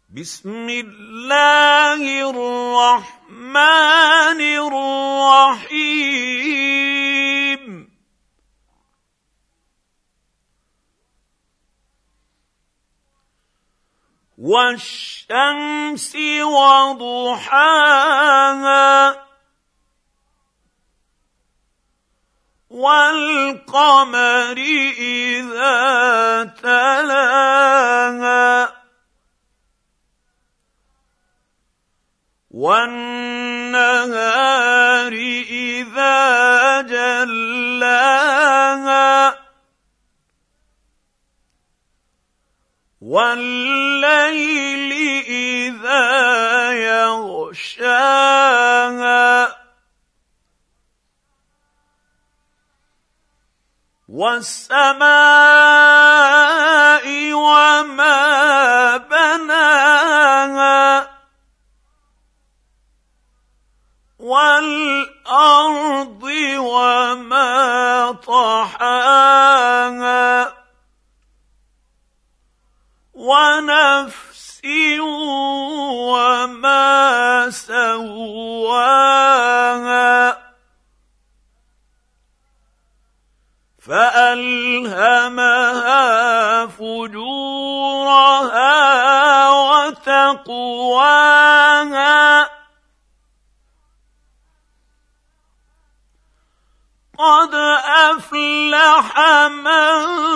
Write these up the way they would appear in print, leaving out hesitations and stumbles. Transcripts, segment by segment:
بسم الله الرحمن الرحيم والشمس وضحاها والقمر إذا تلاها والنهار إذا جلاها والليل إذا يغشاها والسماء وما بناها والأرض وما طحاها ونفس وما سواها فألهمها فجورها وتقواها قد أفلح من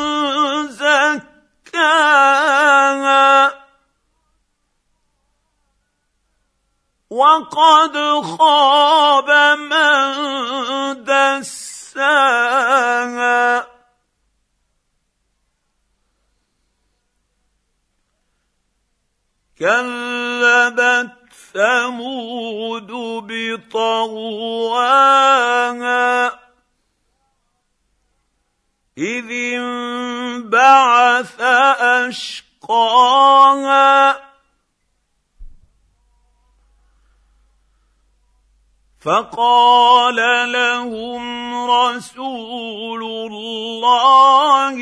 زكاها وقد خاب من دساها كذبت ثمود بطغواها إذ انبعث أشقاها فقال لهم رسول الله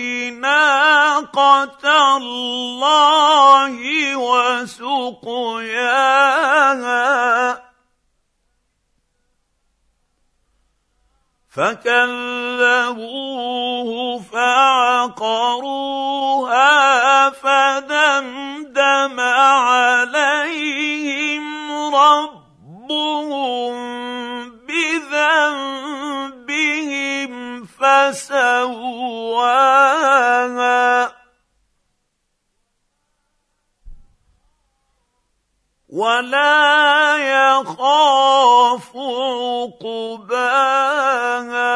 ناقة الله وسقياها فكذبوه فعقروها فدمدم عليهم ربهم بذنبهم فسواها ولا يخاف عقباها